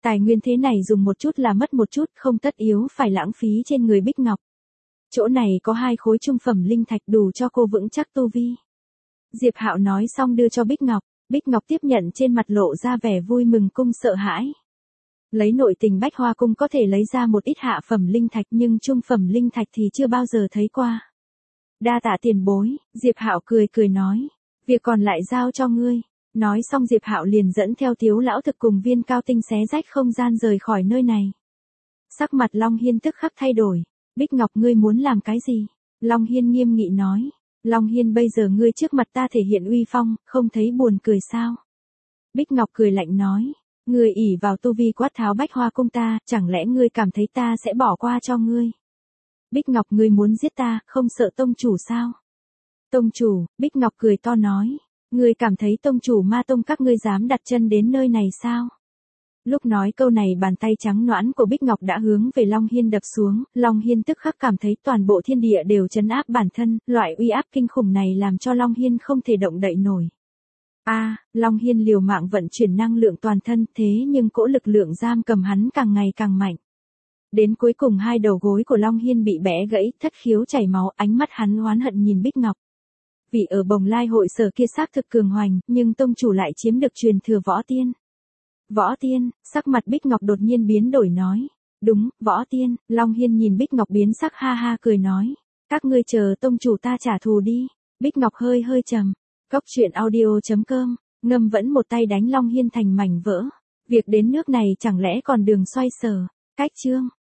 Tài nguyên thế này dùng một chút là mất một chút, không tất yếu phải lãng phí trên người Bích Ngọc. Chỗ này có 2 khối trung phẩm linh thạch đủ cho cô vững chắc tu vi. Diệp Hạo nói xong đưa cho Bích Ngọc. Bích Ngọc tiếp nhận trên mặt lộ ra vẻ vui mừng cung sợ hãi. Lấy nội tình Bách Hoa Cung có thể lấy ra một ít hạ phẩm linh thạch nhưng trung phẩm linh thạch thì chưa bao giờ thấy qua. Đa tạ tiền bối, Diệp Hạo cười cười nói. Việc còn lại giao cho ngươi. Nói xong Diệp Hạo liền dẫn theo Tiếu lão thực cùng Viên Cao Tinh xé rách không gian rời khỏi nơi này. Sắc mặt Long Hiên tức khắc thay đổi. Bích Ngọc ngươi muốn làm cái gì? Long Hiên nghiêm nghị nói. Long Hiên bây giờ ngươi trước mặt ta thể hiện uy phong, không thấy buồn cười sao? Bích Ngọc cười lạnh nói. Ngươi ỷ vào tu vi quát tháo Bách Hoa Cung ta, chẳng lẽ ngươi cảm thấy ta sẽ bỏ qua cho ngươi? Bích Ngọc ngươi muốn giết ta, không sợ tông chủ sao? Tông chủ, Bích Ngọc cười to nói. Ngươi cảm thấy tông chủ Ma Tông các ngươi dám đặt chân đến nơi này sao? Lúc nói câu này bàn tay trắng nõn của Bích Ngọc đã hướng về Long Hiên đập xuống, Long Hiên tức khắc cảm thấy toàn bộ thiên địa đều trấn áp bản thân, loại uy áp kinh khủng này làm cho Long Hiên không thể động đậy nổi. Long Hiên liều mạng vận chuyển năng lượng toàn thân thế nhưng cỗ lực lượng giam cầm hắn càng ngày càng mạnh. Đến cuối cùng 2 đầu gối của Long Hiên bị bẻ gãy, thất khiếu chảy máu, ánh mắt hắn oán hận nhìn Bích Ngọc. Vì ở Bồng Lai hội sở kia xác thực cường hoành, nhưng tông chủ lại chiếm được truyền thừa Võ Tiên. Võ Tiên, sắc mặt Bích Ngọc đột nhiên biến đổi nói. Đúng, Võ Tiên, Long Hiên nhìn Bích Ngọc biến sắc ha ha cười nói. Các ngươi chờ tông chủ ta trả thù đi. Bích Ngọc hơi hơi trầm. Cốc truyện audio.com, Ngâm vẫn một tay đánh Long Hiên thành mảnh vỡ. Việc đến nước này chẳng lẽ còn đường xoay sở. Cách chương.